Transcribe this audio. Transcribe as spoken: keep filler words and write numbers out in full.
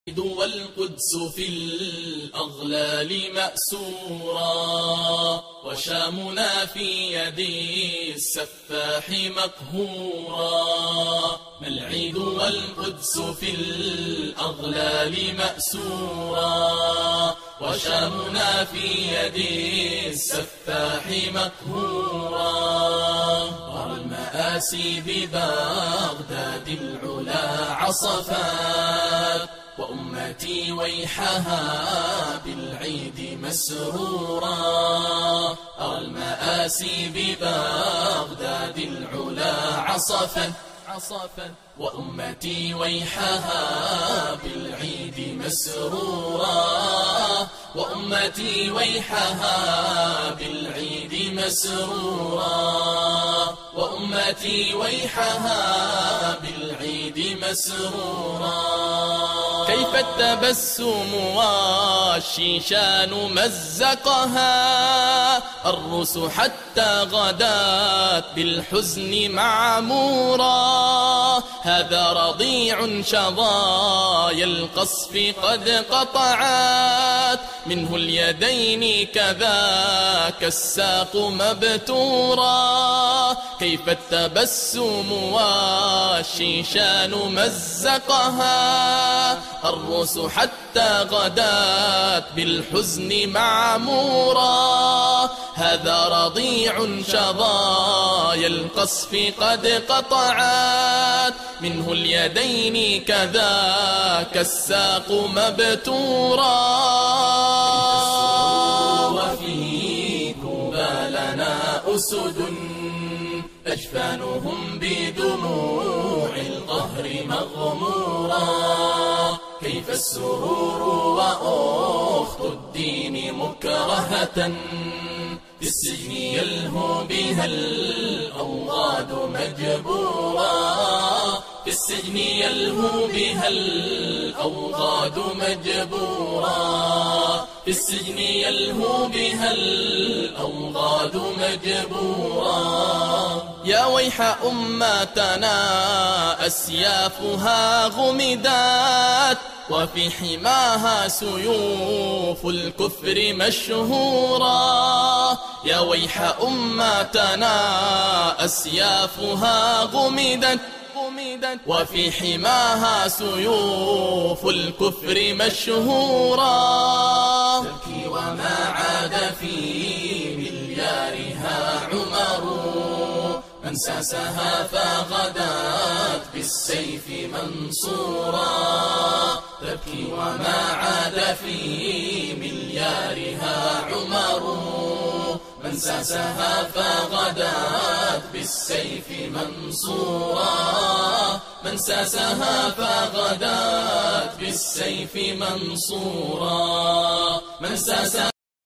والقدس في الأغلال مأسورا، وشامنا في يد السفاح مقهورا. ما العيد والقدس في الأغلال مأسورا، وشامنا في يد السفاح مقهورا. أرى المآسي ببغداد العلا عصفات، وأمتي ويحها بالعيد مسرورا. أرى المآسي ببغداد العلا عصفا عصفا، وأمتي ويحها بالعيد مسرورا. وأمتي ويحها بالعيد مسرورا. وأمتي ويحها بالعيد مسرورا. كيف التبسم والشيشان مزقها، الرس حتى غدات بالحزن معمورا. هذا رضيع شظايا القصف قد قطعت، منه اليدين كذاك الساق مبتورا. كيف التبسم والشيشان مزقها، الرس حتى غدات بالحزن معمورا. هذا رضيع شظايا القصف قد قطعت، منه اليدين كذاك الساق مبتورا. وفي كوبى لنا أسد أجفانهم بدموع القهر مغمورا. كيف السرور وأخت الدين مكرهة، في السجن يلهو بها الأوغاد مجبورا. في السجن يلهو بها الأوغاد مجبورا. في السجن يلهو بها الأوغاد مجبورا. يا ويح أمتنا أسيافها غمدت، وفي حماها سيوف الكفر مشهورا. يا ويح أمتنا أسيافها غمدت، وفي حماها سيوف الكفر مشهورا. تبكي وما عاد في مليارها عمر، من ساسها فغدات بالسيف منصورا. تبكي وما عاد في مليارها عمر، من ساسها فغدات بالسيف منصورا. من ساسها فغدات بالسيف منصورا. من ساسها